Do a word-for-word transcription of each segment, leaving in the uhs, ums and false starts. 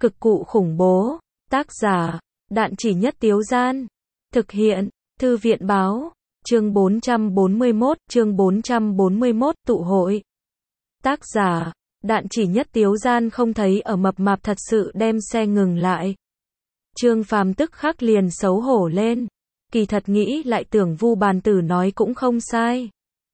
Cực cụ khủng bố. Tác giả, Đạn Chỉ Nhất Tiếu Gian. Thực hiện, Thư viện báo. Chương bốn trăm bốn mươi mốt, chương bốn trăm bốn mươi mốt, tụ hội. Tác giả, Đạn Chỉ Nhất Tiếu Gian không thấy ở mập mạp thật sự đem xe ngừng lại. Trương Phàm tức khắc liền xấu hổ lên. Kỳ thật nghĩ lại tưởng Vu Bàn Tử nói cũng không sai.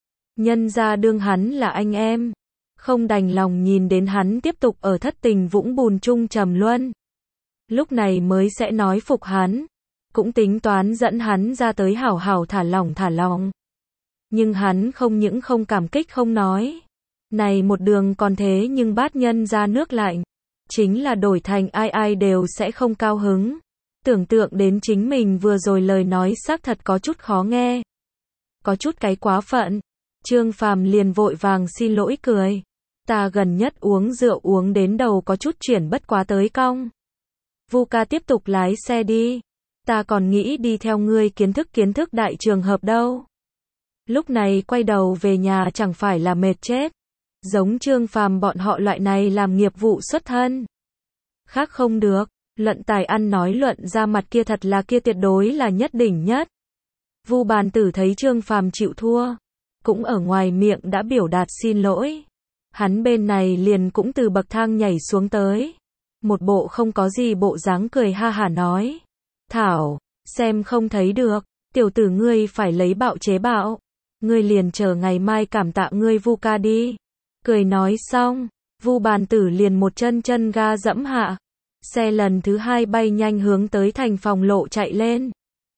Nhân ra đương hắn là anh em. Không đành lòng nhìn đến hắn tiếp tục ở thất tình vũng bùn chung trầm luân. Lúc này mới sẽ nói phục hắn. Cũng tính toán dẫn hắn ra tới hảo hảo thả lỏng thả lỏng. Nhưng hắn không những không cảm kích không nói. Này một đường còn thế nhưng bát nhân ra nước lạnh. Chính là đổi thành ai ai đều sẽ không cao hứng. Tưởng tượng đến chính mình vừa rồi lời nói xác thật có chút khó nghe. Có chút cái quá phận. Trương Phàm liền vội vàng xin lỗi cười. Ta gần nhất uống rượu uống đến đầu có chút chuyển bất quá tới cong. Vu ca tiếp tục lái xe đi. Ta còn nghĩ đi theo ngươi kiến thức kiến thức đại trường hợp đâu. Lúc này quay đầu về nhà chẳng phải là mệt chết. Giống Trương Phàm bọn họ loại này làm nghiệp vụ xuất thân. Khác không được, luận tài ăn nói luận ra mặt kia thật là kia tuyệt đối là nhất đỉnh nhất. Vu Bàn Tử thấy Trương Phàm chịu thua, cũng ở ngoài miệng đã biểu đạt xin lỗi. Hắn bên này liền cũng từ bậc thang nhảy xuống tới. Một bộ không có gì bộ dáng cười ha hả nói. Thảo, xem không thấy được, tiểu tử ngươi phải lấy bạo chế bạo. Ngươi liền chờ ngày mai cảm tạ ngươi Vu ca đi. Cười nói xong, Vu Bàn Tử liền một chân chân ga dẫm hạ. Xe lần thứ hai bay nhanh hướng tới thành phòng lộ chạy lên.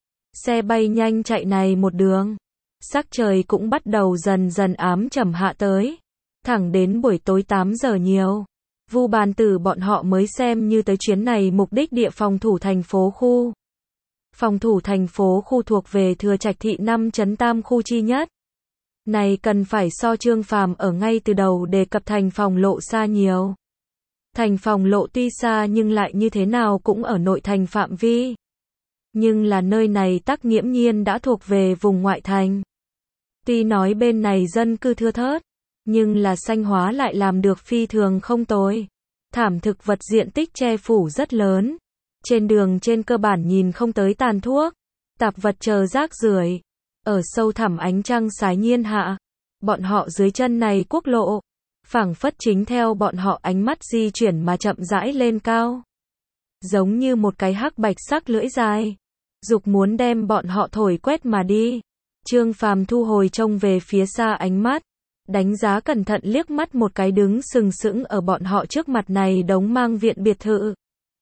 Xe bay nhanh chạy này một đường. Sắc trời cũng bắt đầu dần dần ám trầm hạ tới. Thẳng đến buổi tối tám giờ nhiều. Vu Bàn Tử bọn họ mới xem như tới chuyến này mục đích địa phòng thủ thành phố khu. Phòng thủ thành phố khu thuộc về Thừa Trạch thị năm chấn tam khu chi nhất. Này cần phải so Trương Phàm ở ngay từ đầu đề cập thành phòng lộ xa nhiều. Thành phòng lộ tuy xa nhưng lại như thế nào cũng ở nội thành phạm vi. Nhưng là nơi này tắc nghiễm nhiên đã thuộc về vùng ngoại thành. Tuy nói bên này dân cư thưa thớt, nhưng là xanh hóa lại làm được phi thường không tồi. Thảm thực vật diện tích che phủ rất lớn. Trên đường trên cơ bản nhìn không tới tàn thuốc, tạp vật chờ rác rưởi. Ở sâu thẳm ánh trăng sái nhiên hạ, bọn họ dưới chân này quốc lộ, phảng phất chính theo bọn họ ánh mắt di chuyển mà chậm rãi lên cao. Giống như một cái hắc bạch sắc lưỡi dài, dục muốn đem bọn họ thổi quét mà đi. Trương Phàm thu hồi trông về phía xa ánh mắt, đánh giá cẩn thận liếc mắt một cái đứng sừng sững ở bọn họ trước mặt này đống mang viện biệt thự.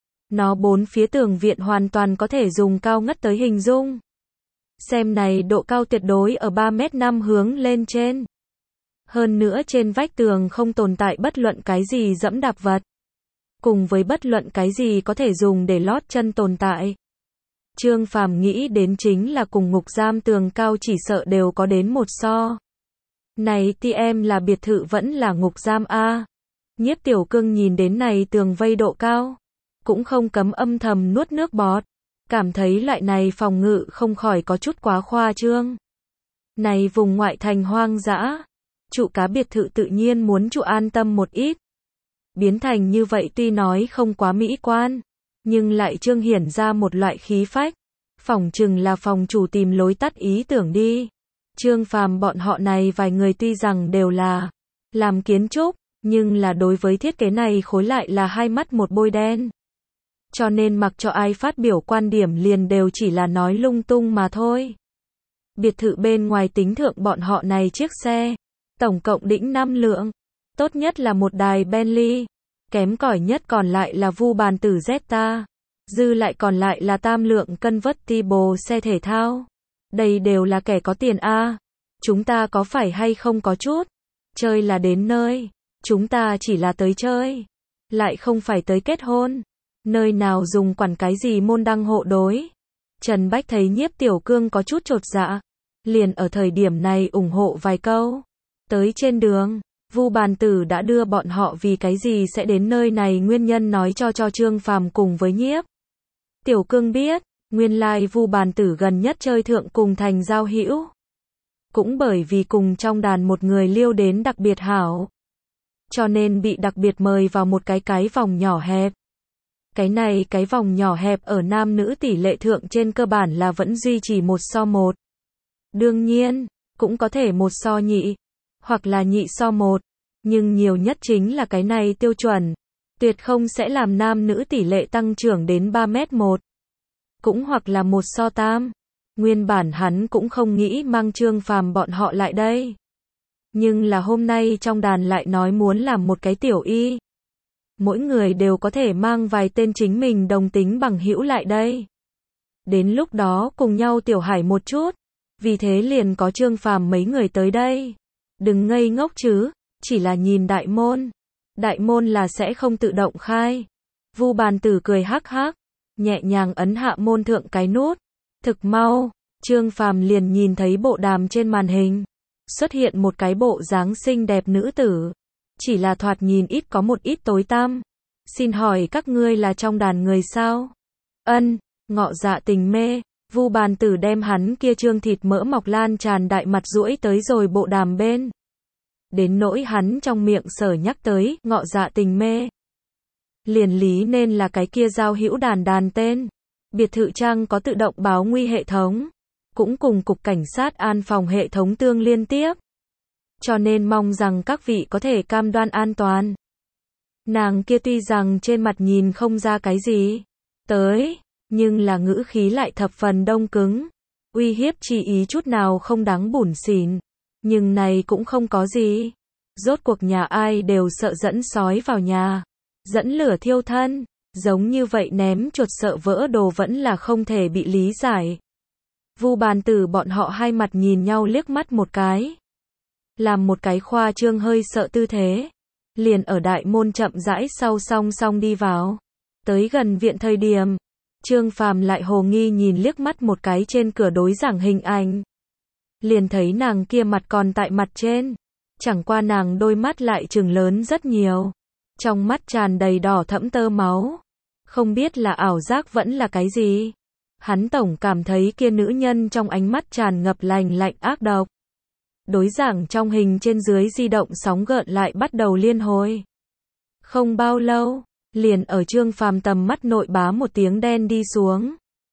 Nó bốn phía tường viện hoàn toàn có thể dùng cao ngất tới hình dung. Xem này độ cao tuyệt đối ở ba mét năm hướng lên trên. Hơn nữa trên vách tường không tồn tại bất luận cái gì dẫm đạp vật. Cùng với bất luận cái gì có thể dùng để lót chân tồn tại. Trương Phàm nghĩ đến chính là cùng ngục giam tường cao chỉ sợ đều có đến một so. Này ti em là biệt thự vẫn là ngục giam a. Nhiếp Tiểu Cương nhìn đến này tường vây độ cao, cũng không cấm âm thầm nuốt nước bọt, cảm thấy loại này phòng ngự không khỏi có chút quá khoa trương. Này vùng ngoại thành hoang dã, trụ cá biệt thự tự nhiên muốn trụ an tâm một ít. Biến thành như vậy tuy nói không quá mỹ quan, nhưng lại trương hiển ra một loại khí phách. Phỏng chừng là phòng chủ tìm lối tắt ý tưởng đi. Trương Phàm bọn họ này vài người tuy rằng đều là làm kiến trúc, nhưng là đối với thiết kế này khối lại là hai mắt một bôi đen. Cho nên mặc cho ai phát biểu quan điểm liền đều chỉ là nói lung tung mà thôi. Biệt thự bên ngoài tính thượng bọn họ này chiếc xe, tổng cộng đĩnh năm lượng. Tốt nhất là một đài Bentley, kém cỏi nhất còn lại là Vu Bàn Tử Zeta, dư lại còn lại là tam lượng convertible xe thể thao. Đây đều là kẻ có tiền a. Chúng ta có phải hay không có chút chơi là đến nơi, chúng ta chỉ là tới chơi, lại không phải tới kết hôn. Nơi nào dùng quản cái gì môn đăng hộ đối. Trần Bách thấy Nhiếp Tiểu Cương có chút chột dạ, liền ở thời điểm này ủng hộ vài câu. Tới trên đường, Vu Bàn Tử đã đưa bọn họ vì cái gì sẽ đến nơi này nguyên nhân nói cho cho Trương Phàm cùng với Nhiếp Tiểu Cương biết. Nguyên lai like Vu Bàn Tử gần nhất chơi thượng cùng thành giao hữu. Cũng bởi vì cùng trong đàn một người liêu đến đặc biệt hảo, cho nên bị đặc biệt mời vào một cái cái vòng nhỏ hẹp. Cái này cái vòng nhỏ hẹp ở nam nữ tỷ lệ thượng trên cơ bản là vẫn duy trì một so một. Đương nhiên, cũng có thể một so nhị, hoặc là nhị so một, nhưng nhiều nhất chính là cái này tiêu chuẩn. Tuyệt không sẽ làm nam nữ tỷ lệ tăng trưởng đến ba mét một. Cũng hoặc là một so tam. Nguyên bản hắn cũng không nghĩ mang Trương Phàm bọn họ lại đây. Nhưng là hôm nay trong đàn lại nói muốn làm một cái tiểu y. Mỗi người đều có thể mang vài tên chính mình đồng tính bằng hữu lại đây. Đến lúc đó cùng nhau tiểu hải một chút. Vì thế liền có Trương Phàm mấy người tới đây. Đừng ngây ngốc chứ, chỉ là nhìn đại môn. Đại môn là sẽ không tự động khai. Vu Bàn Tử cười hắc hắc, nhẹ nhàng ấn hạ môn thượng cái nút. Thực mau, Trương Phàm liền nhìn thấy bộ đàm trên màn hình. Xuất hiện một cái bộ dáng xinh đẹp nữ tử. Chỉ là thoạt nhìn ít có một ít tối tăm. Xin hỏi các ngươi là trong đàn người sao? Ân, Ngọ Dạ Tình Mê. Vu Bàn Tử đem hắn kia trương thịt mỡ mọc lan tràn đại mặt duỗi tới rồi bộ đàm bên. Đến nỗi hắn trong miệng sở nhắc tới, Ngọ Dạ Tình Mê. Liền lý nên là cái kia giao hữu đàn đàn tên. Biệt thự trang có tự động báo nguy hệ thống. Cũng cùng cục cảnh sát an phòng hệ thống tương liên tiếp. Cho nên mong rằng các vị có thể cam đoan an toàn. Nàng kia tuy rằng trên mặt nhìn không ra cái gì. Tới, nhưng là ngữ khí lại thập phần đông cứng. Uy hiếp chi ý chút nào không đáng bủn xỉn. Nhưng này cũng không có gì. Rốt cuộc nhà ai đều sợ dẫn sói vào nhà. Dẫn lửa thiêu thân. Giống như vậy ném chuột sợ vỡ đồ vẫn là không thể bị lý giải. Vu Bàn Tử bọn họ hai mặt nhìn nhau liếc mắt một cái. Làm một cái khoa trương hơi sợ tư thế. Liền ở đại môn chậm rãi sau song song đi vào. Tới gần viện thời điểm. Trương Phàm lại hồ nghi nhìn liếc mắt một cái trên cửa đối giảng hình ảnh. Liền thấy nàng kia mặt còn tại mặt trên. Chẳng qua nàng đôi mắt lại trừng lớn rất nhiều. Trong mắt tràn đầy đỏ thẫm tơ máu. Không biết là ảo giác vẫn là cái gì. Hắn tổng cảm thấy kia nữ nhân trong ánh mắt tràn ngập lành lạnh ác độc. Đối giảng trong hình trên dưới di động sóng gợn lại bắt đầu liên hồi. Không bao lâu, liền ở Trương Phàm tầm mắt nội bá một tiếng đen đi xuống.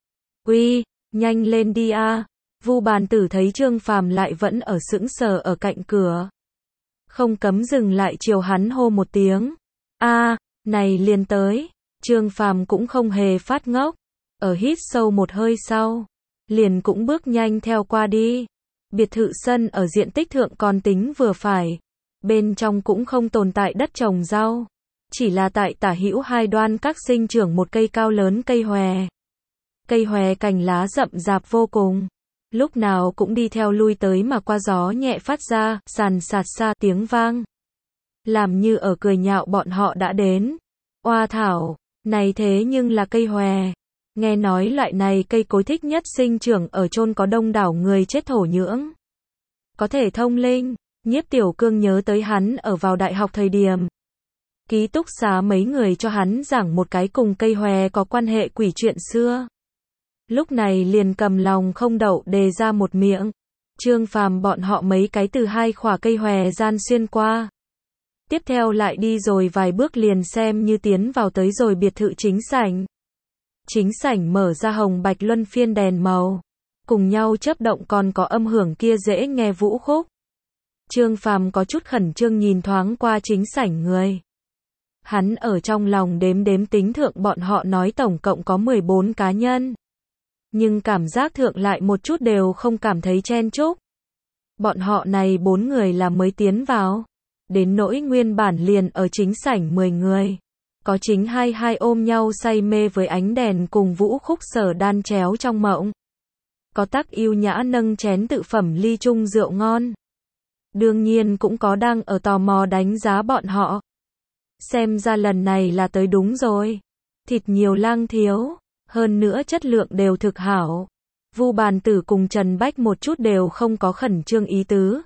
Uy, nhanh lên đi a. Vu Bàn Tử thấy Trương Phàm lại vẫn ở sững sờ ở cạnh cửa. Không cấm dừng lại chiều hắn hô một tiếng. A, này liền tới. Trương Phàm cũng không hề phát ngốc. Ở hít sâu một hơi sau. Liền cũng bước nhanh theo qua đi. Biệt thự sân ở diện tích thượng còn tính vừa phải. Bên trong cũng không tồn tại đất trồng rau. Chỉ là tại tả hữu hai đoan các sinh trưởng một cây cao lớn cây hòe. Cây hòe cành lá rậm rạp vô cùng. Lúc nào cũng đi theo lui tới mà qua gió nhẹ phát ra, sàn sạt xa tiếng vang. Làm như ở cười nhạo bọn họ đã đến. Oa thảo, này thế nhưng là cây hòe. Nghe nói loại này cây cối thích nhất sinh trưởng ở chôn có đông đảo người chết thổ nhưỡng. Có thể thông linh, Nhiếp Tiểu Cương nhớ tới hắn ở vào đại học thời điểm. Ký túc xá mấy người cho hắn giảng một cái cùng cây hòe có quan hệ quỷ chuyện xưa. Lúc này liền cầm lòng không đậu đề ra một miệng. Trương Phàm bọn họ mấy cái từ hai khỏa cây hòe gian xuyên qua. Tiếp theo lại đi rồi vài bước liền xem như tiến vào tới rồi biệt thự chính sảnh. Chính sảnh mở ra hồng bạch luân phiên đèn màu. Cùng nhau chớp động còn có âm hưởng kia dễ nghe vũ khúc. Trương Phàm có chút khẩn trương nhìn thoáng qua chính sảnh người. Hắn ở trong lòng đếm đếm tính thượng bọn họ nói tổng cộng có mười bốn cá nhân. Nhưng cảm giác thượng lại một chút đều không cảm thấy chen chúc. Bọn họ này bốn người là mới tiến vào. Đến nỗi nguyên bản liền ở chính sảnh mười người. Có chính hai hai ôm nhau say mê với ánh đèn cùng vũ khúc sở đan chéo trong mộng. Có tác yêu nhã nâng chén tự phẩm ly chung rượu ngon. Đương nhiên cũng có đang ở tò mò đánh giá bọn họ. Xem ra lần này là tới đúng rồi. Thịt nhiều lang thiếu. Hơn nữa chất lượng đều thực hảo. Vu Bàn Tử cùng Trần Bách một chút đều không có khẩn trương ý tứ.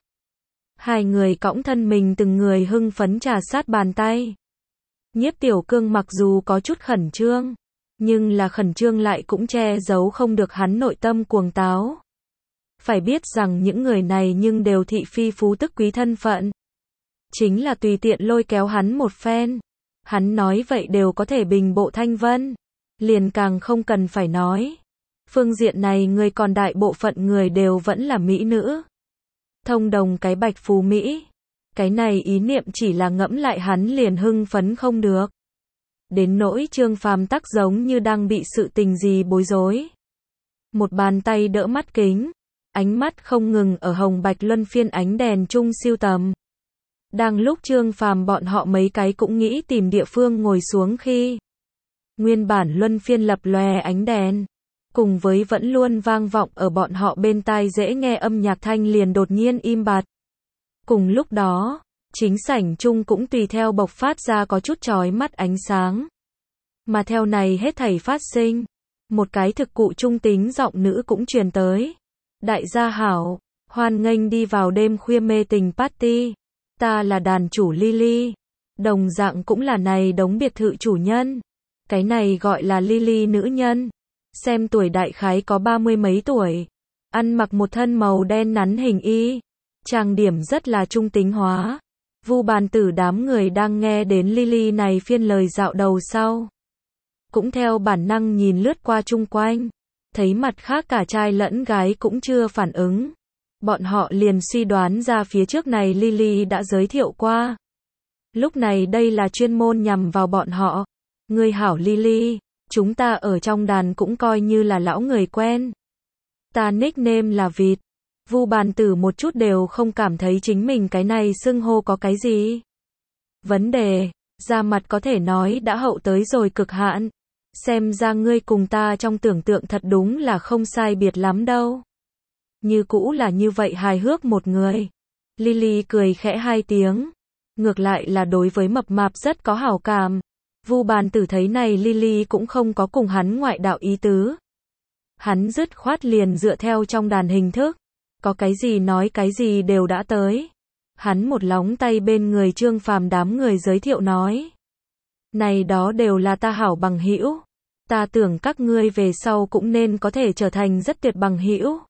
Hai người cõng thân mình từng người hưng phấn trà sát bàn tay. Nhiếp Tiểu Cương mặc dù có chút khẩn trương, nhưng là khẩn trương lại cũng che giấu không được hắn nội tâm cuồng táo. Phải biết rằng những người này nhưng đều thị phi phú tức quý thân phận. Chính là tùy tiện lôi kéo hắn một phen. Hắn nói vậy đều có thể bình bộ thanh vân. Liền càng không cần phải nói. Phương diện này người còn đại bộ phận người đều vẫn là mỹ nữ. Thông đồng cái bạch phú Mỹ. Cái này ý niệm chỉ là ngẫm lại hắn liền hưng phấn không được. Đến nỗi Trương Phàm tắc giống như đang bị sự tình gì bối rối. Một bàn tay đỡ mắt kính. Ánh mắt không ngừng ở hồng bạch luân phiên ánh đèn chung siêu tầm. Đang lúc Trương Phàm bọn họ mấy cái cũng nghĩ tìm địa phương ngồi xuống khi nguyên bản luân phiên lập lòe ánh đèn, cùng với vẫn luôn vang vọng ở bọn họ bên tai dễ nghe âm nhạc thanh liền đột nhiên im bặt. Cùng lúc đó, chính sảnh chung cũng tùy theo bộc phát ra có chút chói mắt ánh sáng. Mà theo này hết thảy phát sinh, một cái thực cụ trung tính giọng nữ cũng truyền tới. Đại gia hảo, hoan nghênh đi vào đêm khuya mê tình party. Ta là đàn chủ Lily, đồng dạng cũng là này đống biệt thự chủ nhân. Cái này gọi là Lily nữ nhân. Xem tuổi đại khái có ba mươi mấy tuổi. Ăn mặc một thân màu đen nắn hình y. Trang điểm rất là trung tính hóa. Vu Bàn Tử đám người đang nghe đến Lily này phiên lời dạo đầu sau. Cũng theo bản năng nhìn lướt qua chung quanh. Thấy mặt khác cả trai lẫn gái cũng chưa phản ứng. Bọn họ liền suy đoán ra phía trước này Lily đã giới thiệu qua. Lúc này đây là chuyên môn nhằm vào bọn họ. Ngươi hảo Lily, chúng ta ở trong đàn cũng coi như là lão người quen. Ta nickname là Vịt. Vu Bàn Tử một chút đều không cảm thấy chính mình cái này xưng hô có cái gì. Vấn đề, ra mặt có thể nói đã hậu tới rồi cực hạn. Xem ra ngươi cùng ta trong tưởng tượng thật đúng là không sai biệt lắm đâu. Như cũ là như vậy hài hước một người. Lily cười khẽ hai tiếng. Ngược lại là đối với mập mạp rất có hảo cảm. Vu Bàn Tử thấy này Lily cũng không có cùng hắn ngoại đạo ý tứ. Hắn dứt khoát liền dựa theo trong đàn hình thức. Có cái gì nói cái gì đều đã tới. Hắn một lóng tay bên người Trương Phàm đám người giới thiệu nói. Này đó đều là ta hảo bằng hữu. Ta tưởng các ngươi về sau cũng nên có thể trở thành rất tuyệt bằng hữu.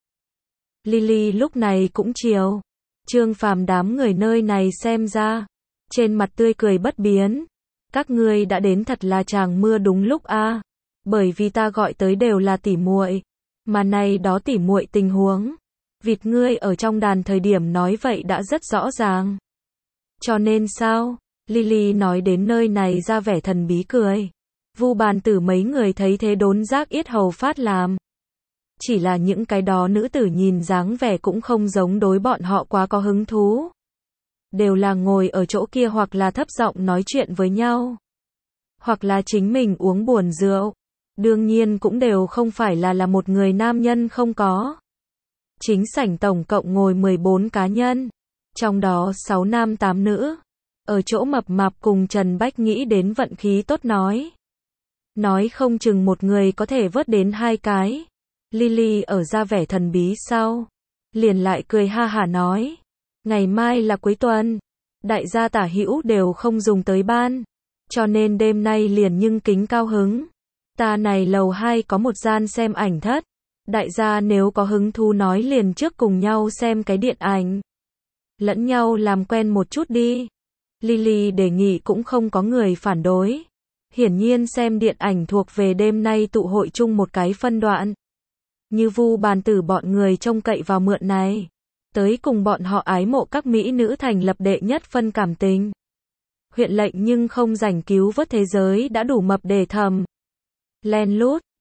Lily lúc này cũng chiều. Trương Phàm đám người nơi này xem ra. Trên mặt tươi cười bất biến. Các ngươi đã đến thật là chàng mưa đúng lúc a. Bởi vì ta gọi tới đều là tỉ muội. Mà này đó tỉ muội tình huống. Vịt ngươi ở trong đàn thời điểm nói vậy đã rất rõ ràng. Cho nên sao? Lily nói đến nơi này ra vẻ thần bí cười. Vu Bàn Tử mấy người thấy thế đốn giác yết hầu phát làm. Chỉ là những cái đó nữ tử nhìn dáng vẻ cũng không giống đối bọn họ quá có hứng thú. Đều là ngồi ở chỗ kia hoặc là thấp giọng nói chuyện với nhau. Hoặc là chính mình uống buồn rượu. Đương nhiên cũng đều không phải là là một người nam nhân không có. Chính sảnh tổng cộng ngồi mười bốn cá nhân. Trong đó sáu nam tám nữ. Ở chỗ mập mạp cùng Trần Bách nghĩ đến vận khí tốt nói. Nói không chừng một người có thể vớt đến hai cái. Lily ở ra vẻ thần bí sau. Liền lại cười ha hả nói. Ngày mai là cuối tuần. Đại gia tả hữu đều không dùng tới ban. Cho nên đêm nay liền nhưng kính cao hứng. Ta này lầu hai có một gian xem ảnh thất. Đại gia nếu có hứng thú nói liền trước cùng nhau xem cái điện ảnh. Lẫn nhau làm quen một chút đi. Lily đề nghị cũng không có người phản đối. Hiển nhiên xem điện ảnh thuộc về đêm nay tụ hội chung một cái phân đoạn. Như Vu Bàn Tử bọn người trông cậy vào mượn này. Tới cùng bọn họ ái mộ các mỹ nữ thành lập đệ nhất phân cảm tình. Huyện lệnh nhưng không rảnh cứu vớt thế giới đã đủ mập để thầm. Len lút,